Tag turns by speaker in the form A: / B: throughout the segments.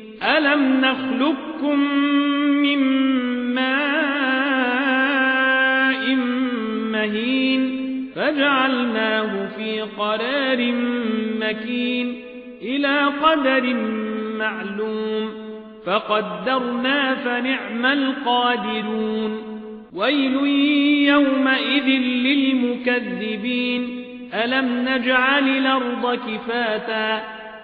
A: ألم نخلقكم من ماء مهين فجعلناه في قرار مكين إلى قدر معلوم فقدرنا فنعم القادرون ويل يومئذ للمكذبين ألم نجعل الأرض كفاتا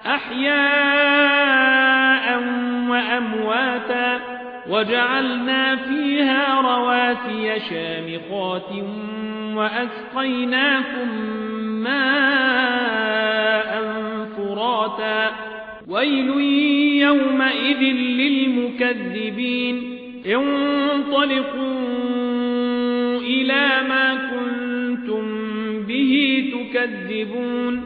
A: أحياء وأمواتا وجعلنا فيها رواسي شامخات وأسقيناكم ماء فراتا ويل يومئذ للمكذبين انطلقوا إلى ما كنتم به تكذبون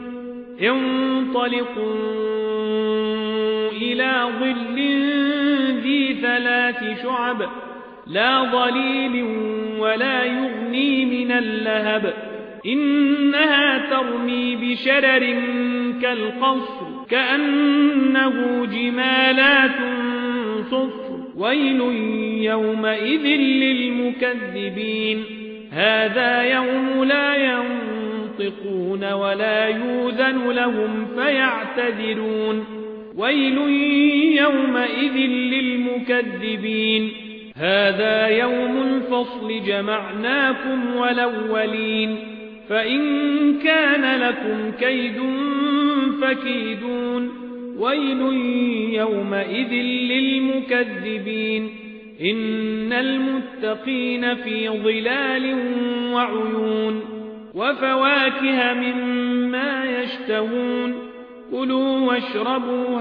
A: انطلقوا إلى ظل ذي 3 شعب لا ظليل ولا يغني من اللهب إنها ترمي بشرر كالقصر كأنه جمالات صفر ويل يومئذ للمكذبين هذا يوم لا ينطقون ولا يؤذن لهم فيعتذرون ويل يومئذ للمكذبين هذا يوم الفصل جمعناكم والأولين فإن كان لكم كيد فكيدون ويل يومئذ للمكذبين إن المتقين في ظلال وعيون وفواكه مما يشتهون كلوا واشربوا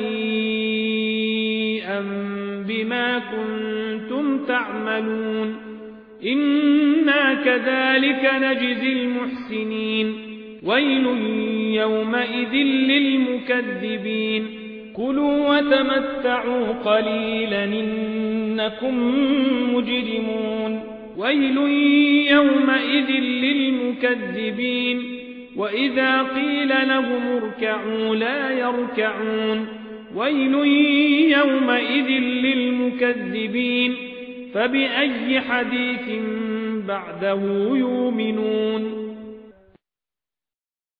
A: هنيئا بما كنتم تعملون إنا كذلك نجزي المحسنين ويل يومئذ للمكذبين كلوا وتمتعوا قليلا إنكم مجرمون ويل يومئذ للمكذبين وإذا قيل لهم اركعوا لا يركعون ويل يومئذ للمكذبين فبأي حديث بعده يؤمنون